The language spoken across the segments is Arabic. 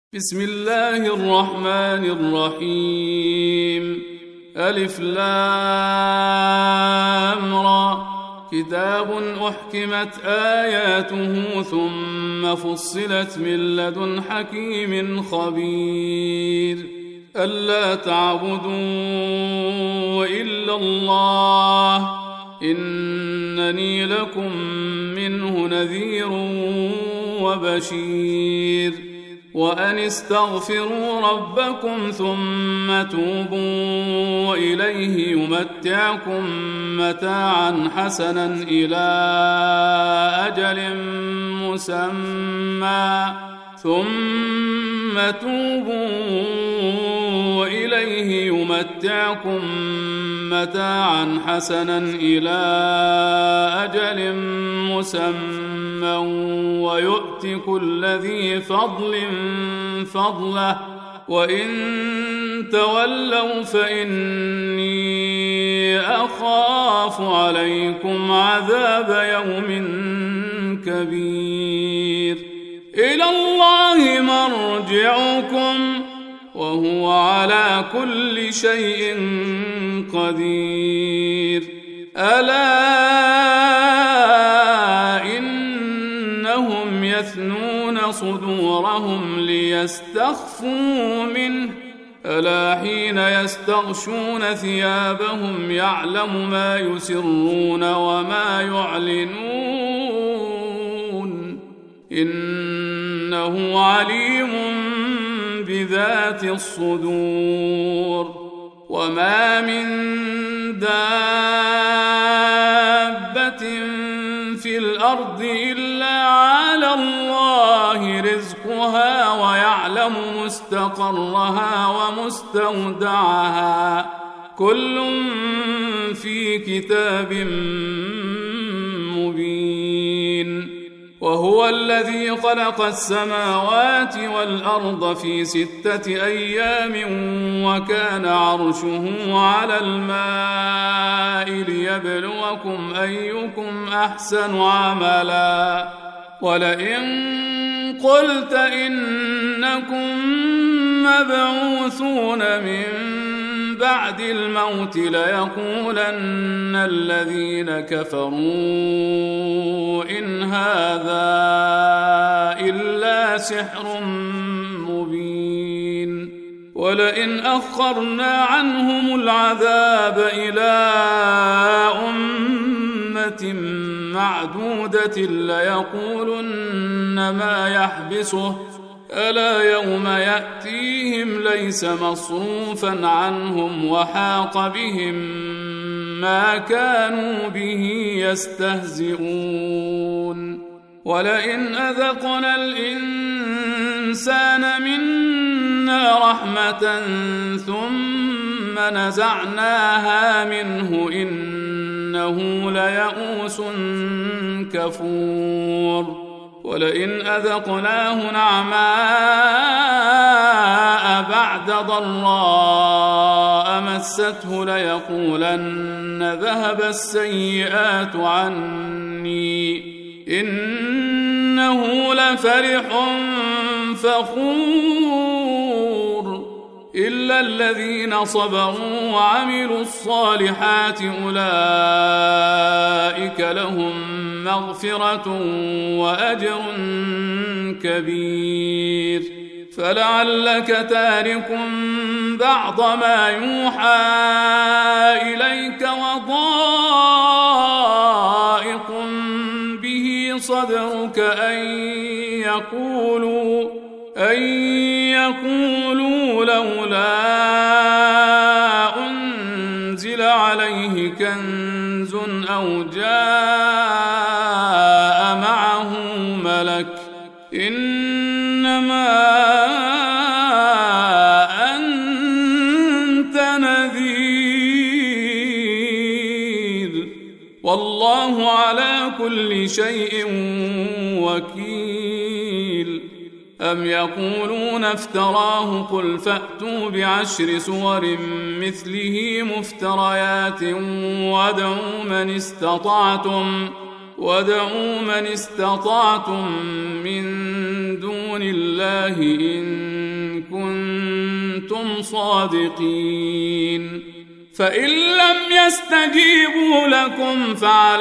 بسم الله الرحمن الرحيم. ألف لام را، كتاب أحكمت آياته ثم فصلت من لدن حكيم خبير. ألا تعبدوا إلا الله إنني لكم منه نذير وبشير. وأن استغفروا ربكم ثم توبوا إليه يمتعكم متاعا حسنا إلى أجل مسمى ثم توبوا إليه يمتعكم متاعا حسنا إلى أجل مسمى ويؤت كل ذي فضل فضله وإن تولوا فإني أخاف عليكم عذاب يوم كبير. إلى الله مرجعكم وهو على كل شيء قدير. ألا إنهم يثنون صدورهم ليستخفوا منه ألا حين يستغشون ثيابهم يعلم ما يسرون وما يعلنون إنه عليم بذات الصدور. وما من دابة في الأرض إلا على الله رزقها ويعلم مستقرها ومستودعها كل في كتاب مبين. وهو الذي خلق السماوات والأرض في 6 أيام وكان عرشه على الماء ليبلوكم أيكم أحسن عملا. ولئن قلت إنكم مبعوثون من بعد الموت ليقولن الذين كفروا إن هذا إلا سحر مبين. ولئن أخرنا عنهم العذاب إلى أمة معدودة ليقولن ما يحبسه ألا يوم يأتيهم ليس مصروفا عنهم وحاق بهم ما كانوا به يستهزئون. ولئن أذقنا الإنسان منا رحمة ثم نزعناها منه إنه ليئوس كفور. ولئن أذقناه نعماء بعد ضراء مسته ليقولن ذهب السيئات عني إنه لفرح فخور. إلا الذين صبروا وعملوا الصالحات أولئك لهم مغفرة وأجر كبير. فلعلك تارك بعض ما يوحى إليك وضائق به صدرك أن يقولوا لولا أنزل عليه كنز أو جاء معه ملك إنما أنت نذير والله على كل شيء وكيل. أم يقولون افتراه قل فأتوا ب10 سور مثله مفتريات وادعوا من استطعتم من دون الله إن كنتم صادقين فإن لم يستجيبوا لكم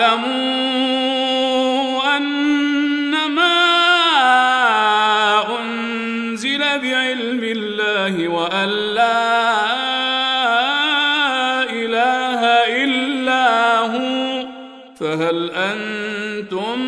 فاعلموا أنما أنزل بعلم الله وأن لا إله إلا هو فهل أنتم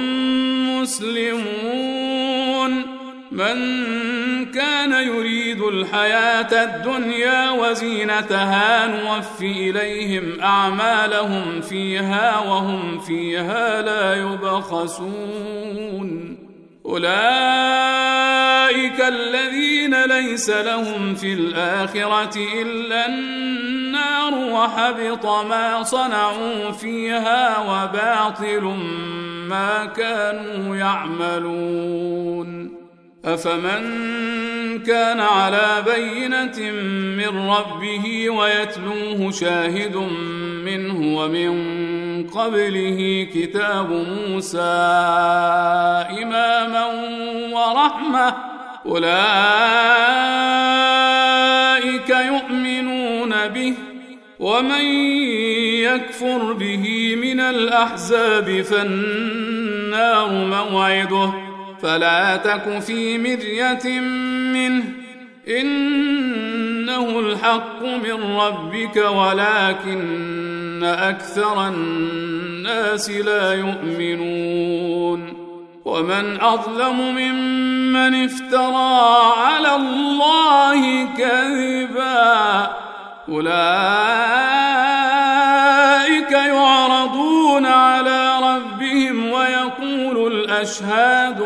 مسلمون من كان يريد الحياة الدنيا وزينتها نوفي إليهم أعمالهم فيها وهم فيها لا يبخسون أولئك الذين ليس لهم في الآخرة إلا النار وحبط ما صنعوا فيها وباطل ما كانوا يعملون أفمن كان على بينة من ربه ويتلوه شاهد منه ومن قبله كتاب موسى إماما ورحمة أولئك يؤمنون به ومن يكفر به من الأحزاب فالنار موعده فلا تك في مرية منه إنه الحق من ربك ولكن أكثر الناس لا يؤمنون ومن أظلم ممن افترى على الله كذبا أولئك يعرضون على ربهم ويقول الأشهاد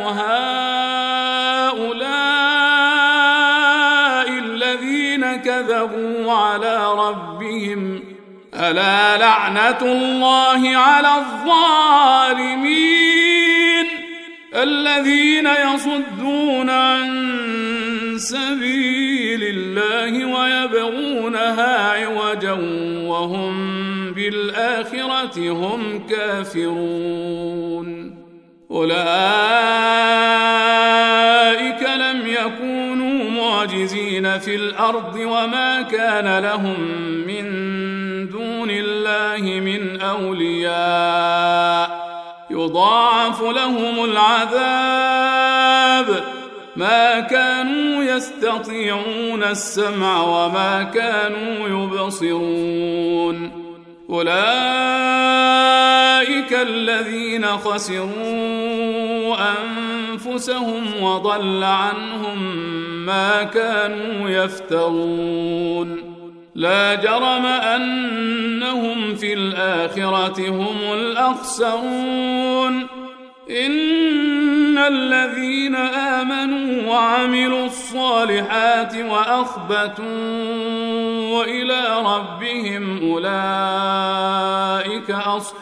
هؤلاء الذين كذبوا على ربهم ألا لعنة الله على الظالمين الذين يصدون عن سبيل الله ويبغونها عوجا وهم بالآخرة هم كافرون أولئك لم يكونوا معجزين في الأرض وما كان لهم من دون الله من أولياء يضاعف لهم العذاب ما كانوا يستطيعون السمع وما كانوا يبصرون أولئك الذين خسروا أنفسهم وضل عنهم ما كانوا يفترون لا جرم أنهم في الآخرة هم الأخسرون إن الذين آمنوا وعملوا الصالحات وأخبتوا إلى ربهم أولئك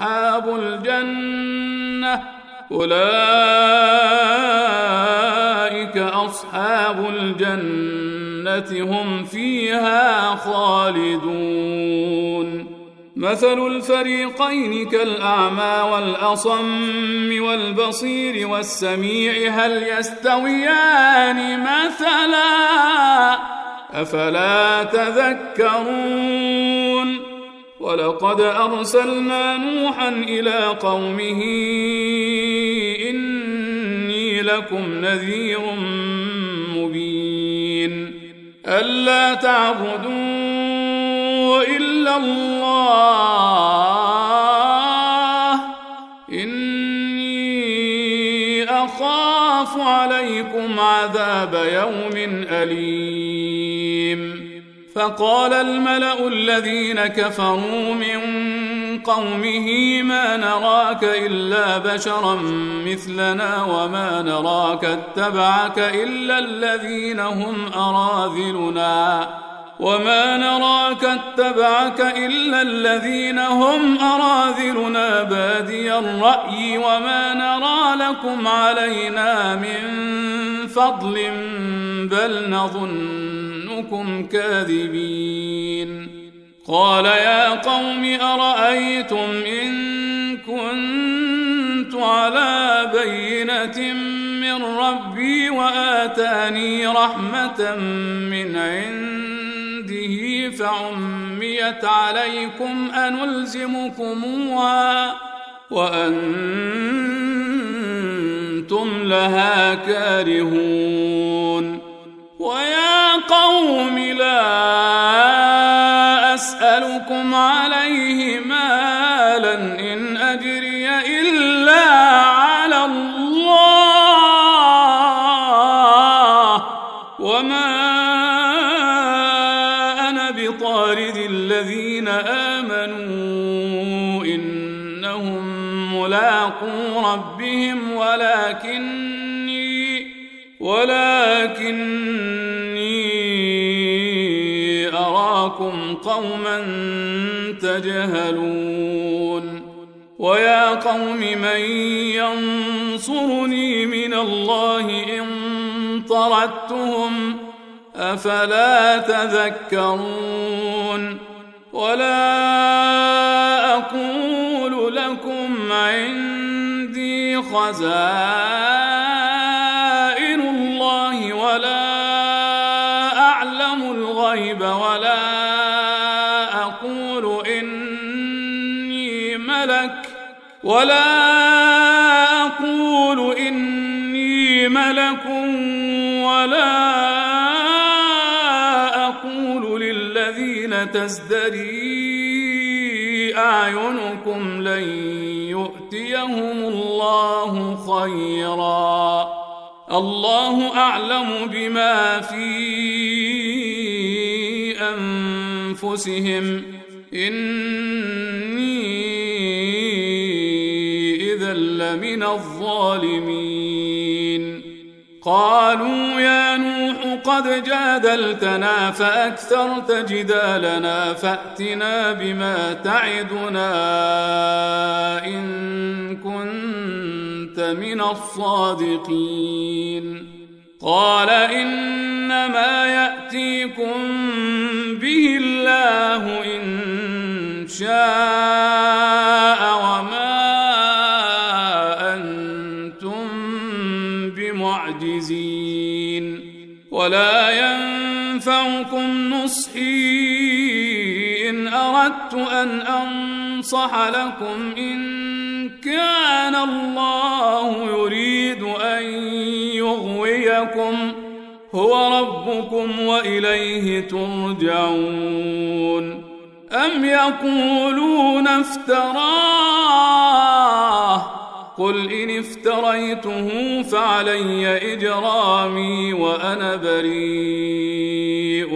أصحاب الجنة هم فيها خالدون مثل الفريقين كالأعمى والأصم والبصير والسميع هل يستويان مثلا أفلا تذكرون ولقد أرسلنا نوحا إلى قومه إني لكم نذير مبين ألا تعبدوا إلا الله إني أخاف عليكم عذاب يوم أليم فقال الملأ الذين كفروا من قومه ما نراك إلا بشرا مثلنا وما نراك اتبعك إلا الذين هم أراذلنا بادي الرأي وما نرى لكم علينا من فضل بل نظنكم كاذبين قال يا قوم أرأيتم إن كنت على بينة من ربي وآتاني رحمة من عنده عنده فعميت عليكم أنلزمكموها وأنتم لها كارهون ويا قوم لا أسألكم عليه مالا إن أجري إلا على الله وما أنا بطارد الذين آمنوا إنهم ملاقو ربهم ولكني أراكم قوما تجهلون ويا قوم من ينصرني من الله إن طردتهم أفلا تذكرون ولا أقول لكم عندي خزائن الله ولا أعلم الغيب ولا أقول إني ملك ولا أقول للذين تزدري أعينكم لن يؤتيهم الله خيرا الله أعلم بما في أنفسهم إني إذا لمن الظالمين قالوا يا نوح قد جادلتنا فأكثرت جدالنا فأتنا بما تعدنا إن كنت من الصادقين قال إنما يأتيكم به الله إن شاء وما أنتم بمعجزين ولا ينفعكم نصحي إن أردت أن أنصح لكم إن كان الله يريد أن يغويكم هو ربكم وإليه ترجعون أم يقولون افتراه قل إن افتريته فعلي إجرامي وأنا بريء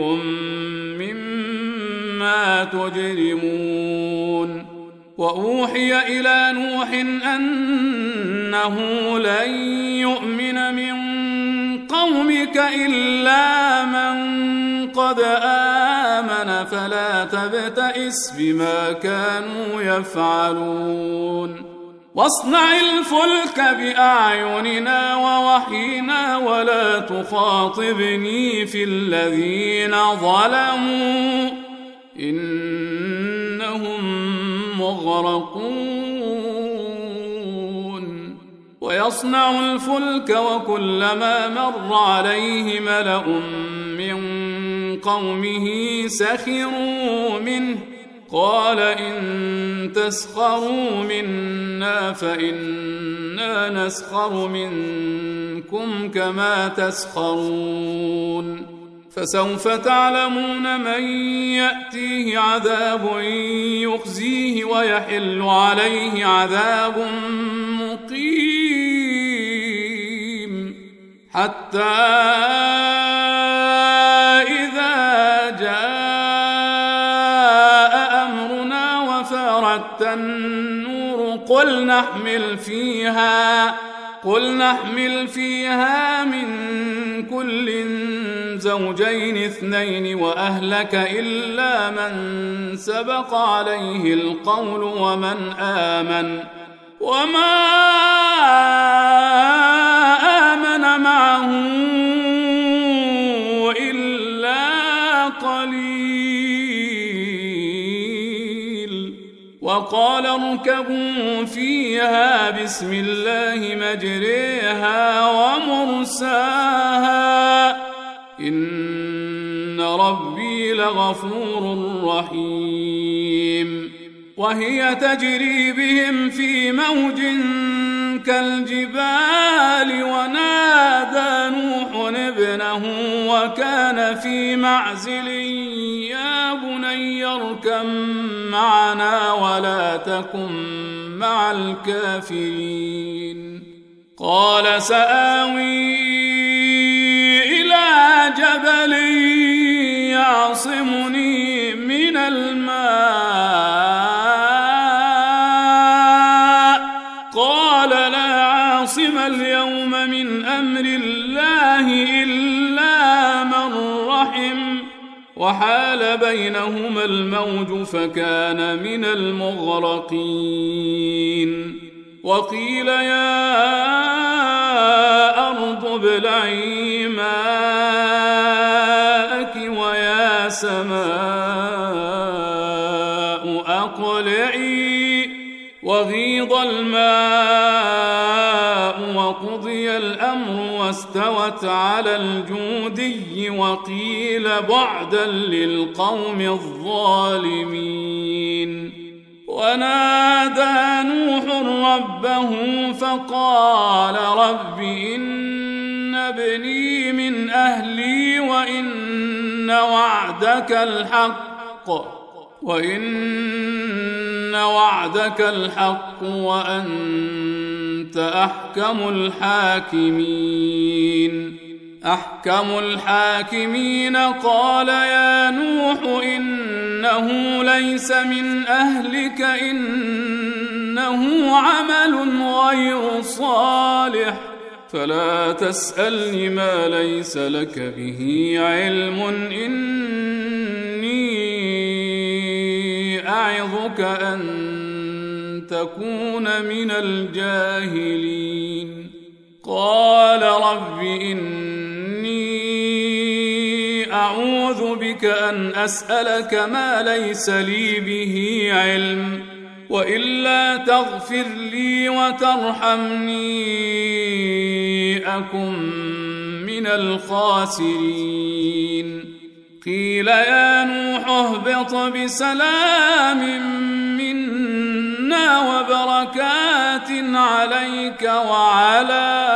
مما تجرمون وأوحي إلى نوح أنه لن يؤمن من قومك إلا من قد آمن فلا تبتئس بما كانوا يفعلون واصنع الفلك بأعيننا ووحينا ولا تخاطبني في الذين ظلموا إنهم مغرقون ويصنع الفلك وكلما مر عليه ملأ من قومه سخروا منه قال إن تسخروا منا فإنا نسخر منكم كما تسخرون فسوف تعلمون من يأتيه عذاب يخزيه ويحل عليه عذاب مقيم حتى إذا جاء أمرنا وفارت النور قل نحمل فيها من كل زوجين اثنين وأهلك إلا من سبق عليه القول وما آمن معه إلا قليل وقال اركبوا فيها بسم الله مجريها ومرساها إن ربي لغفور رحيم وهي تجري بهم في موج كالجبال ونادى نوح ابنه وكان في معزل يا بني اركب معنا ولا تكن مع الكافرين قال سآوي إلى جبل يعصمني من الماء قال لا عاصم اليوم من أمر الله إلا من رحم وحال بينهما الموج فكان من المغرقين وقيل يا أرض ابلعي ماءك ويا سماء أقلعي وغيض الماء وقضي الأمر واستوت على الجودي وقيل بعدا للقوم الظالمين ونادى نوح ربه فقال رب إن ابني من أهلي وإن وعدك الحق وأنت أحكم الحاكمين قال يا نوح إنه ليس من أهلك إنه عمل غير صالح فلا تسألني ما ليس لك به علم إني أعظك أن تكون من الجاهلين قال رب إني أعوذ بك أن أسألك ما ليس لي به علم وإلا تغفر لي وترحمني أكن من الخاسرين قيل يا نوح اهبط بسلام منا وبركات عليك وعلى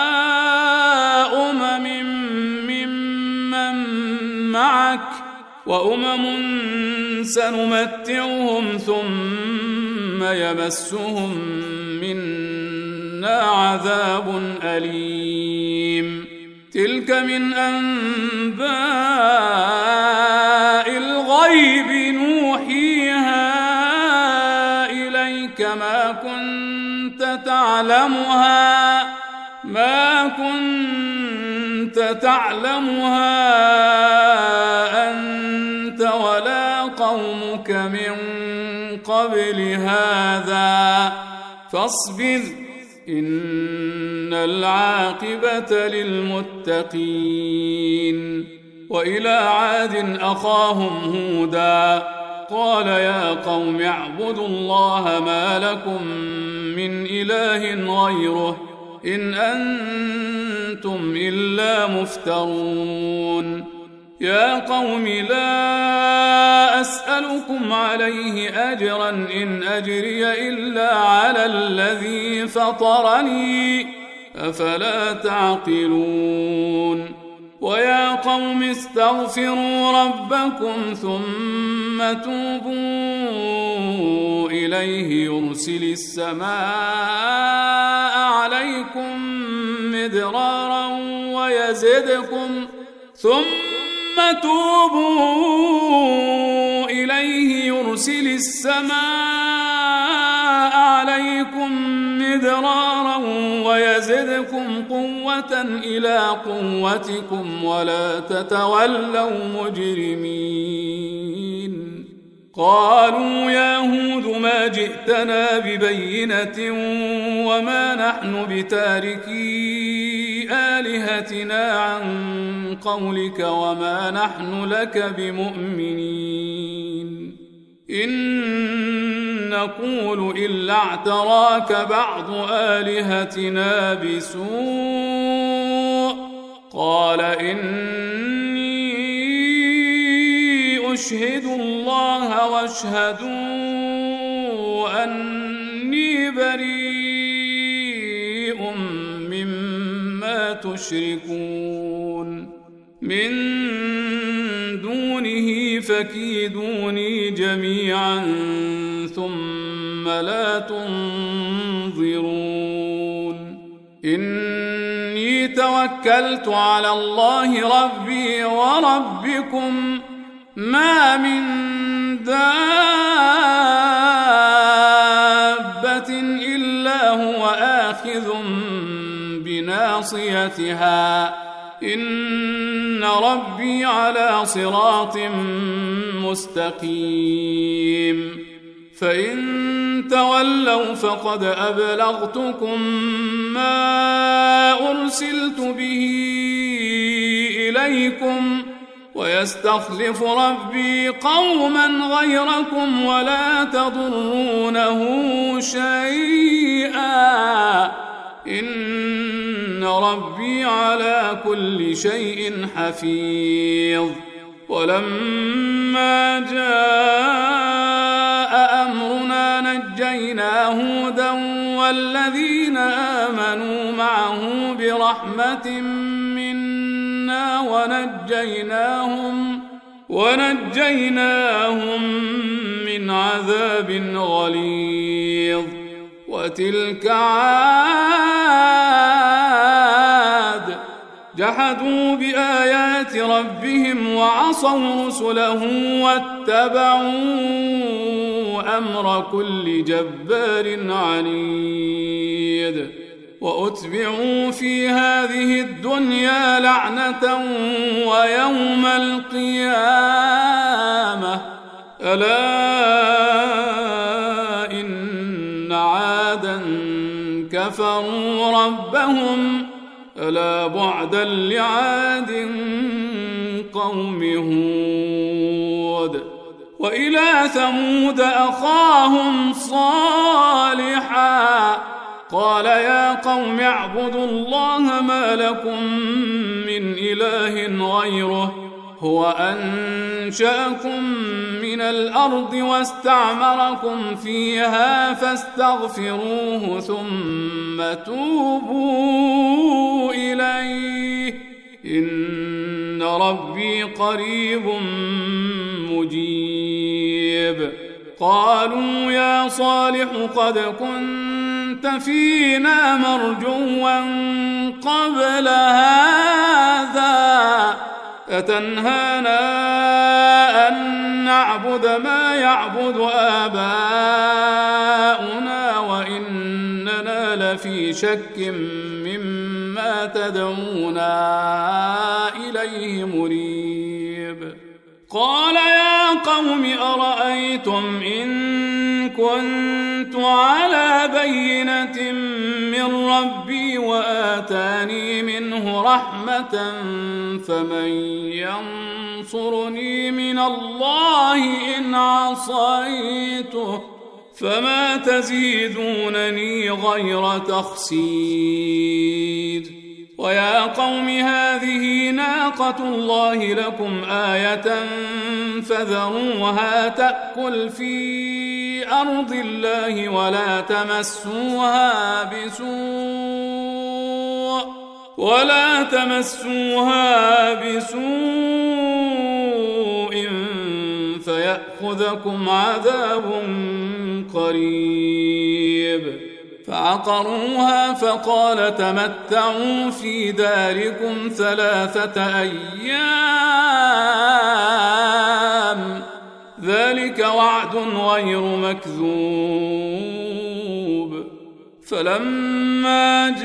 معك وأمم سنمتعهم ثم يمسهم منا عذاب أليم تلك من أنباء الغيب نوحيها إليك ما كنت تعلمها أنت ولا قومك من قبل هذا فاصبر إن العاقبة للمتقين وإلى عاد أخاهم هودا قال يا قوم اعبدوا الله ما لكم من إله غيره إن أنتم إلا مفترون يا قوم لا أسألكم عليه أجرا إن أجري إلا على الذي فطرني أفلا تعقلون ويا قوم استغفروا ربكم ثم توبوا إليه يرسل السماء عليكم مدرارا ويزدكم قوة إلى قوتكم ولا تتولوا مجرمين قالوا يا هود ما جئتنا ببينة وما نحن بتاركي آلهتنا عن قولك وما نحن لك بمؤمنين إن نقول إلا اعتراك بعض آلهتنا بسوء قال إني اشهدوا الله واشهدوا أني بريء مما تشركون من دونه فكيدوني جميعا ثم لا تنظرون إني توكلت على الله ربي وربكم ما من دابة إلا هو آخذ بناصيتها إن ربي على صراط مستقيم فإن تولوا فقد أبلغتكم ما أرسلت به إليكم ويستخلف ربي قوما غيركم ولا تضرونه شيئا إن ربي على كل شيء حفيظ ولما جاء أمرنا نجينا هودا والذين آمنوا معه برحمة منا ونجيناهم من عذاب غليظ وتلك عاد جحدوا بآيات ربهم وعصوا رسله واتبعوا أمر كل جبار عنيد وأتبعوا في هذه الدنيا لعنة ويوم القيامة ألا إن عادا كفروا ربهم ألا بعدا لعاد قوم هود وإلى ثمود أخاهم صالحا قال يا قوم اعبدوا الله ما لكم من إله غيره هو أنشأكم من الأرض واستعمركم فيها فاستغفروه ثم توبوا إليه إن ربي قريب مجيب قالوا يا صالح قد كنت فينا مرجوا قبل هذا أتنهانا أن نعبد ما يعبد آباؤنا وإننا لفي شك مما تدعونا إليه مريب قال يا قوم أرأيتم إن كنت على بينة من ربي وآتاني منه رحمة فمن ينصرني من الله إن عصيته فما تزيدونني غير تخسير ويا قوم هذه ناقة الله لكم آية فذروها تأكل في أرض الله ولا تمسوها بسوء فيأخذكم عذاب قريب فعقروها فقال تمتعوا في داركم 3 أيام ذلك وعد غير مكذوب فلما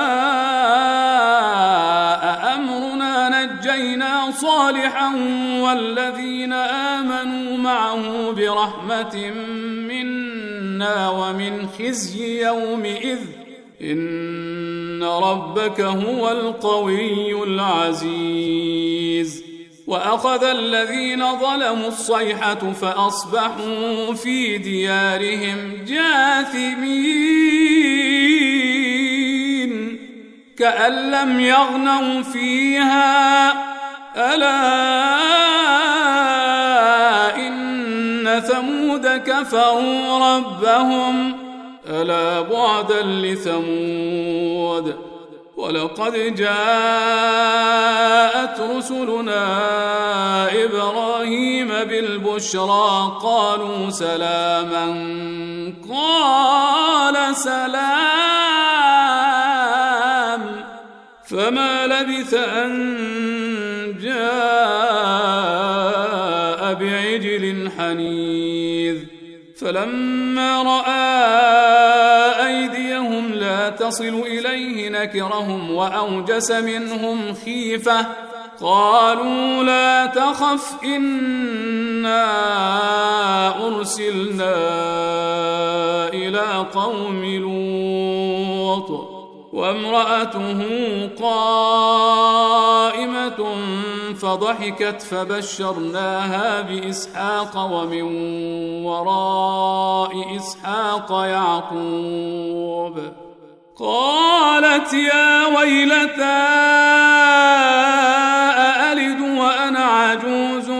جاء أمرنا نجينا صالحا والذين آمنوا معه برحمة منا ومن خزي يومئذ إن ربك هو القوي العزيز وأخذ الذين ظلموا الصيحة فأصبحوا في ديارهم جاثمين كأن لم يغنوا فيها ألا كفروا ربهم ألا بعدا لثمود ولقد جاءت رسلنا إبراهيم بالبشرى قالوا سلاما قال سلام فما لبث أن جاء بعجل حنيذ فلما رأى أيديهم لا تصل إليه نكرهم وأوجس منهم خيفة قالوا لا تخف إنا أرسلنا إلى قوم لوط وامرأته قائمة فضحكت فبشرناها بإسحاق ومن وراء إسحاق يعقوب قالت يا ويلتى أألد وأنا عجوز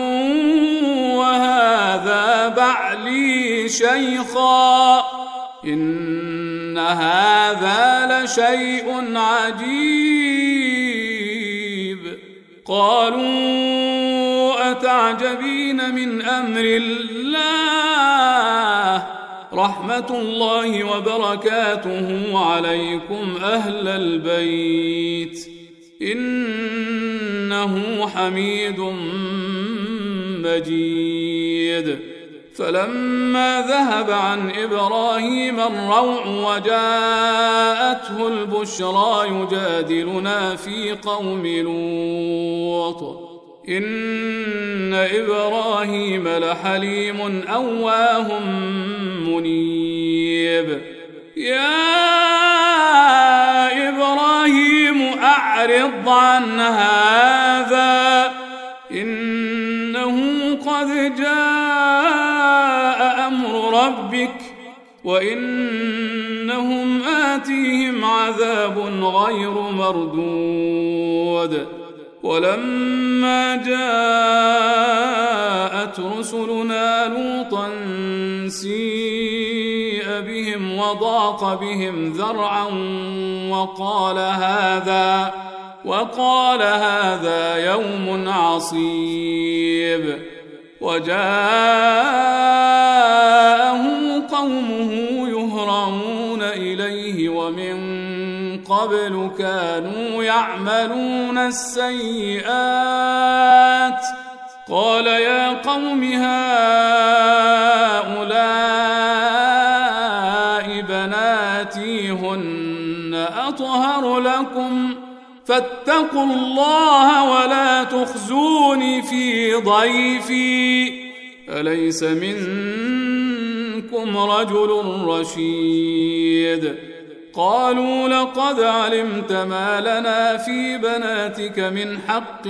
وهذا بعلي شيخا إن هذا لشيء عجيب قالوا أتعجبين من أمر الله رحمة الله وبركاته عليكم أهل البيت إنه حميد مجيد فلما ذهب عن إبراهيم الروع وجاءته البشرى يجادلنا في قوم لوط إن إبراهيم لحليم أواه منيب يا إبراهيم أعرض عن هذا إنه قد جاء أمر ربك وإنهم آتيهم عذاب غير مردود ولما جاءت رسلنا لوطا سيء بهم وضاق بهم ذرعا وقال هذا يوم عصيب وجاءه قومه يهرعون إليه ومن قبل كانوا يعملون السيئات قال يا قوم هؤلاء بناتي هن أطهر لكم فاتقوا الله ولا تخزوني في ضيفي أليس منكم رجل رشيد قالوا لقد علمت ما لنا في بناتك من حق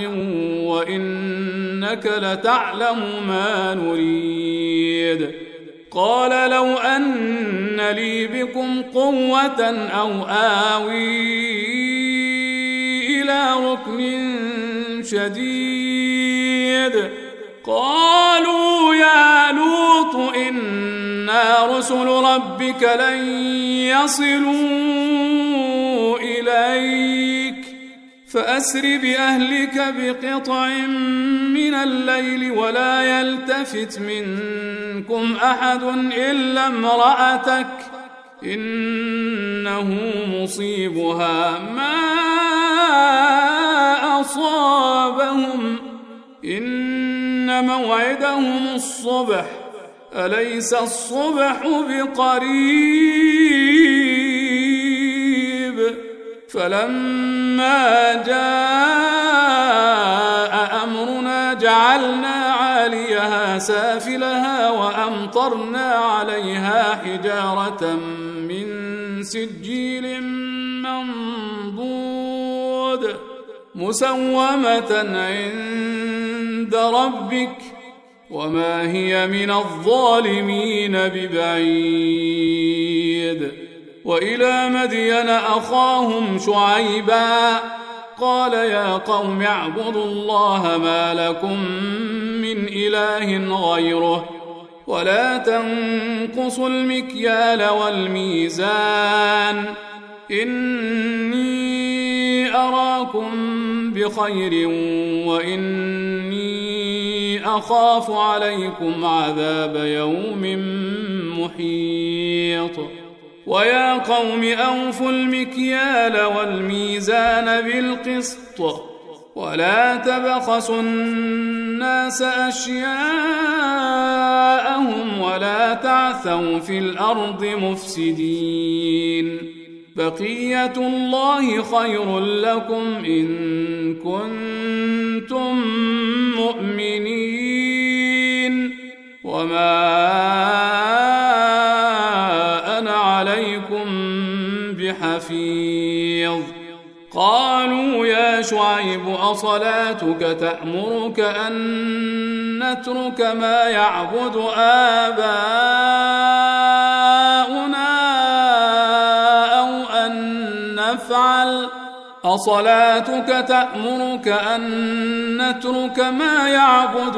وإنك لتعلم ما نريد قال لو أن لي بكم قوة أو آوي إلى ركن شديد قالوا يا لوط إنا رسل ربك لن يصلوا إليك فأسر بأهلك بقطع من الليل ولا يلتفت منكم أحد إلا امرأتك إنه مصيبها ما أصابهم إن موعدهم الصبح أليس الصبح بقريب فلما جاء أمرنا جعلنا عاليها سافلها وأمطرنا عليها حجارة من سجيل منضود مسومة عند ربك وما هي من الظالمين ببعيد وإلى مدين أخاهم شعيبا قال يا قوم اعبدوا الله ما لكم من إله غيره ولا تنقصوا المكيال والميزان إني أراكم بخير وإني أخاف عليكم عذاب يوم محيط ويا قوم أوفوا المكيال والميزان بالقسط ولا تبخسوا الناس أشياءهم ولا تعثوا في الأرض مفسدين بقية الله خير لكم إن كنتم مؤمنين وما أنا عليكم بحفيظ قالوا يا شعيب أصلاتك تأمرك أن نترك ما يعبد آباؤنا أو أن نفعل أصلاتك تأمرك أن نترك ما يعبد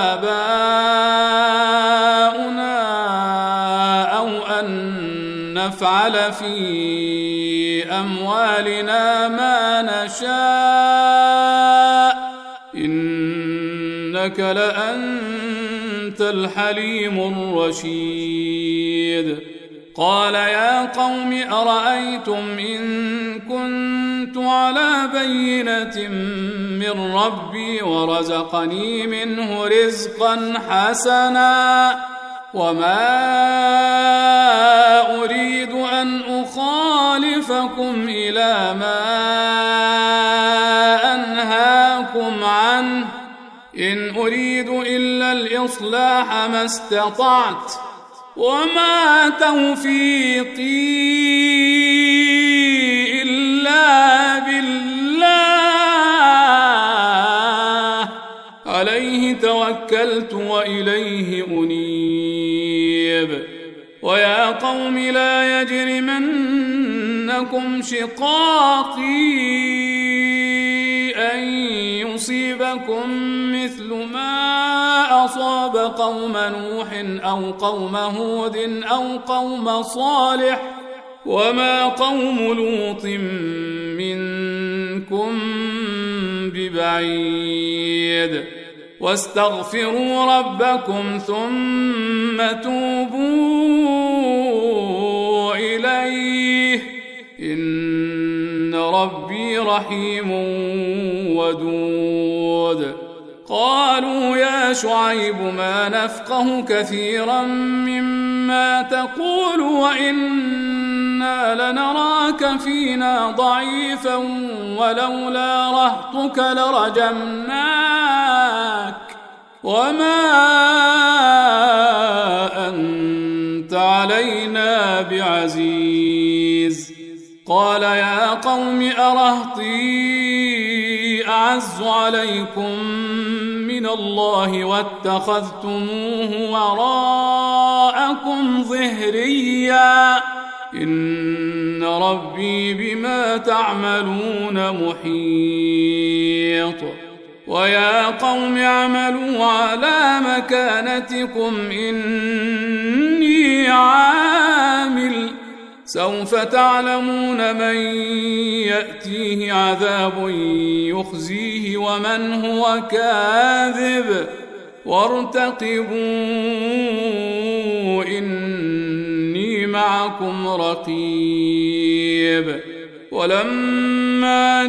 آباؤنا أو أن نفعل في أموالنا ما نشاء إنك لأنت الحليم الرشيد قال يا قوم أرأيتم إن كنت على بينة من ربي ورزقني منه رزقا حسنا وما أريد أن أخالفكم إلى ما أنهاكم عنه إن أريد إلا الإصلاح ما استطعت وما توفيقي إلا بالله عليه توكلت وإليه أنيب ويا قوم لا يجرمنكم شقاقي أن يصيبكم مثل ما أصاب قوم نوح أو قوم هود أو قوم صالح وما قوم لوط منكم ببعيد واستغفروا ربكم ثم توبوا إليه إن ربي رحيم ودود قالوا يا شعيب ما نفقه كثيرا مما تقول وإنا لنراك فينا ضعيفا ولولا رهطك لرجمناك وما أنت علينا بعزيز قال يا قوم أرهطي أعز عليكم من الله واتخذتموه وراءكم ظهريا إن ربي بما تعملون محيط ويا قوم اعملوا على مكانتكم إني عامل سوف تعلمون من يأتيه عذاب يخزيه ومن هو كاذب وارتقبوا إني معكم رقيب ولما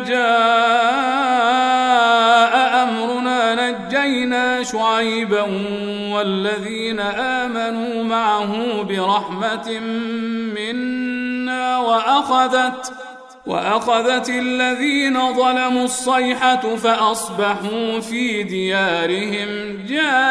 جاء أمرنا نجينا شعيبا والذين آمنوا معه برحمة منا وأخذت الذين ظلموا الصيحة فأصبحوا في ديارهم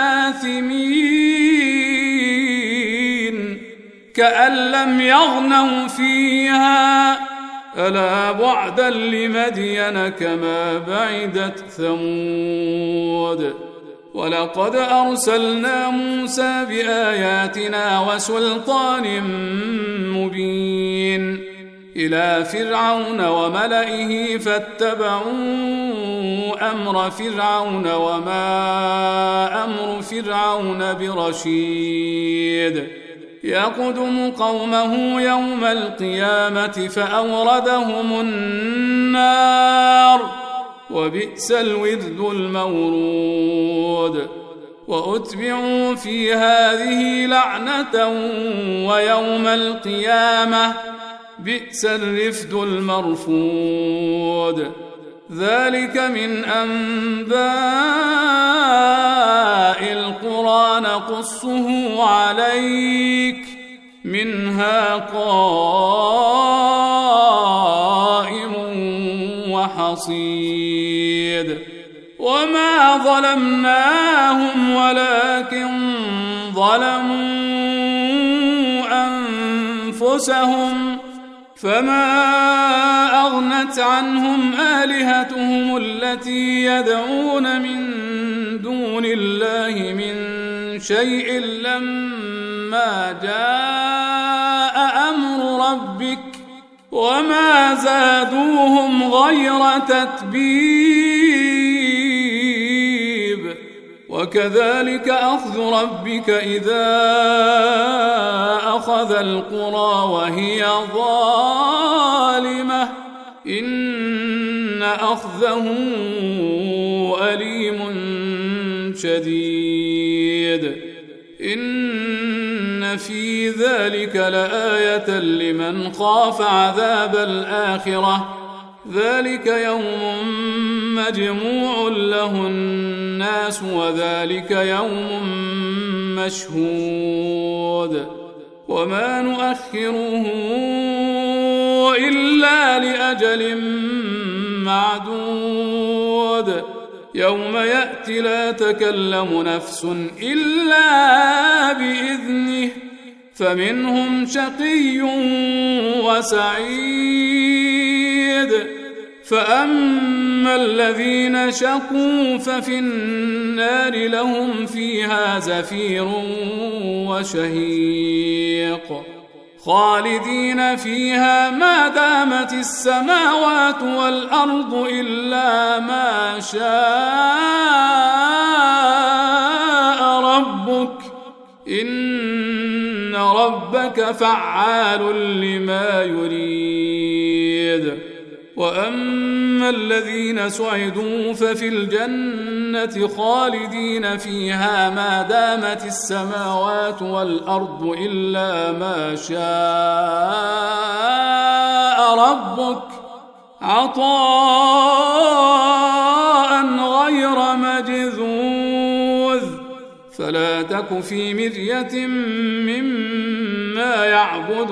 جاثمين كأن لم يغنوا فيها ألا بعدا لمدين كما بعدت ثمود ولقد أرسلنا موسى بآياتنا وسلطان مبين إلى فرعون وملئه فاتبعوا أمر فرعون وما أمر فرعون برشيد يقدم قومه يوم القيامة فأوردهم النار وبئس الورد المورود وأتبعوا في هذه لعنة ويوم القيامة بئس الرفد المرفود ذلك من أنباء القرى نقصه عليك منها قائم وحصيد وما ظلمناهم ولكن ظلموا أنفسهم فما أغنت عنهم آلهتهم التي يدعون من دون الله من شيء لما جاء أمر ربك وما زادوهم غير تتبيب وكذلك أخذ ربك إذا أخذ القرى وهي ظالمة إن أخذه أليم شديد إن في ذلك لآية لمن خاف عذاب الآخرة ذلك يوم مجموع له الناس وذلك يوم مشهود وما نؤخره إلا لأجل معدود يوم يأتي لا تكلم نفس إلا بإذنه فمنهم شقي وسعيد فأما الذين شقوا ففي النار لهم فيها زفير وشهيق خالدين فيها ما دامت السماوات والأرض إلا ما شاء ربك إن ربك فعال لما يريد وأما الذين سعدوا ففي الجنة خالدين فيها ما دامت السماوات والأرض إلا ما شاء ربك عطاء غير مجذوذ فلا تك في مرية مما يعبد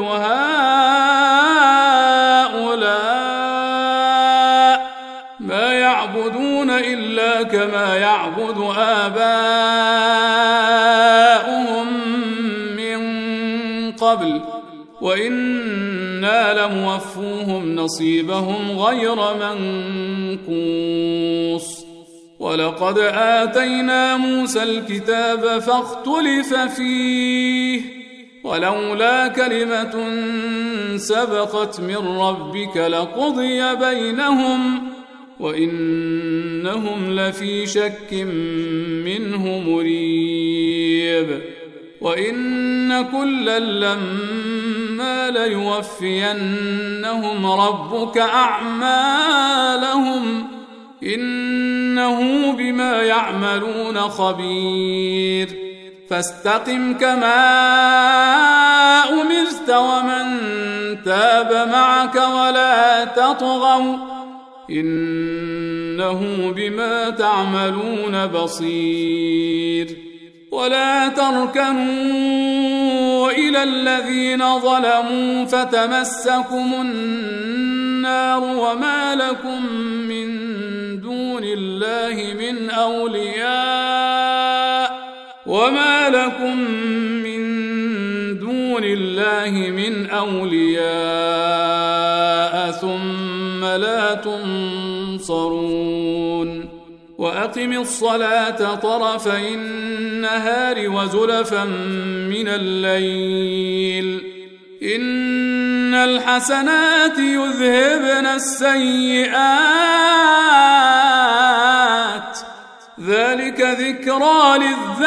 هؤلاء ما يعبدون إلا كما يعبد آباؤهم من قبل وإنا لموفوهم نصيبهم غير منقوص ولقد آتينا موسى الكتاب فاختلف فيه ولولا كلمة سبقت من ربك لقضي بينهم وإنهم لفي شك منه مريب وإن كلا لما ليوفينهم ربك أعمالهم إنه بما يعملون خبير فاستقم كما أمرت ومن تاب معك ولا تطغوا إنه بما تعملون بصير ولا تركنوا إلى الذين ظلموا فتمسكم النار وما لكم من دون الله من أولياء ثم لا تنصرون وأقم الصلاة طرفي النهار وزلفا من الليل إن الحسنات يذهبن السيئات ذلك ذكرى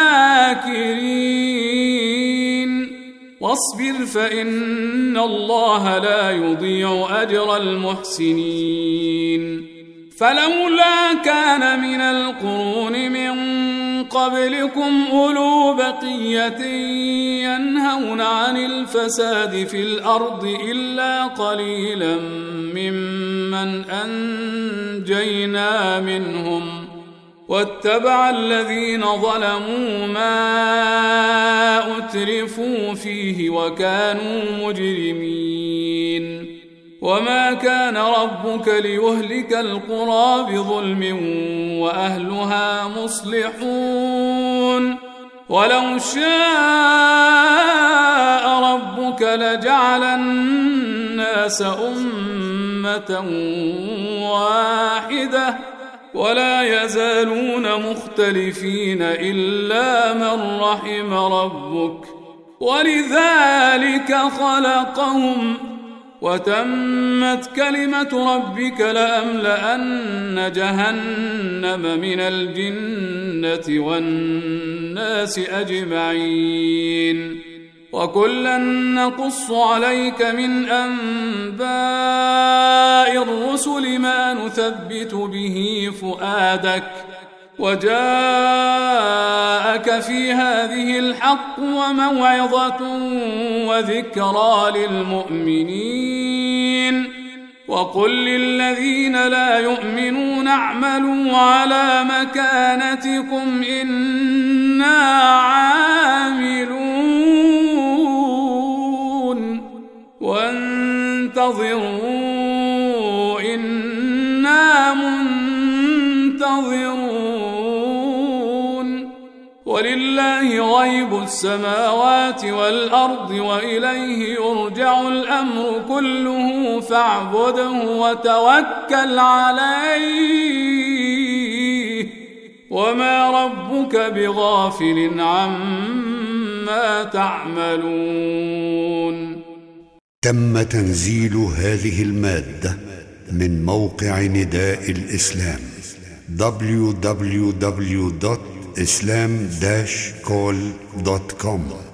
للذاكرين واصبر فإن الله لا يضيع أجر المحسنين فلولا كان من القرون من قبلكم أولو بقية ينهون عن الفساد في الأرض إلا قليلا ممن أنجينا منهم واتبع الذين ظلموا ما أترفوا فيه وكانوا مجرمين وما كان ربك ليهلك القرى بظلم وأهلها مصلحون ولو شاء ربك لجعل الناس أمة واحدة ولا يزالون مختلفين إلا من رحم ربك ولذلك خلقهم وتمت كلمة ربك لأملأن جهنم من الجنة والناس أجمعين وكلا نقص عليك من أنباء الرسل ما نثبت به فؤادك وجاءك في هذه الحق وموعظة وذكرى للمؤمنين وقل للذين لا يؤمنون اعملوا على مكانتكم إنا عاملون وانتظروا إنا منتظرون ولله غيب السماوات والأرض وإليه يرجع الأمر كله فاعبده وتوكل عليه وما ربك بغافل عما تعملون. تم تنزيل هذه المادة من موقع نداء الإسلام www.islam-call.com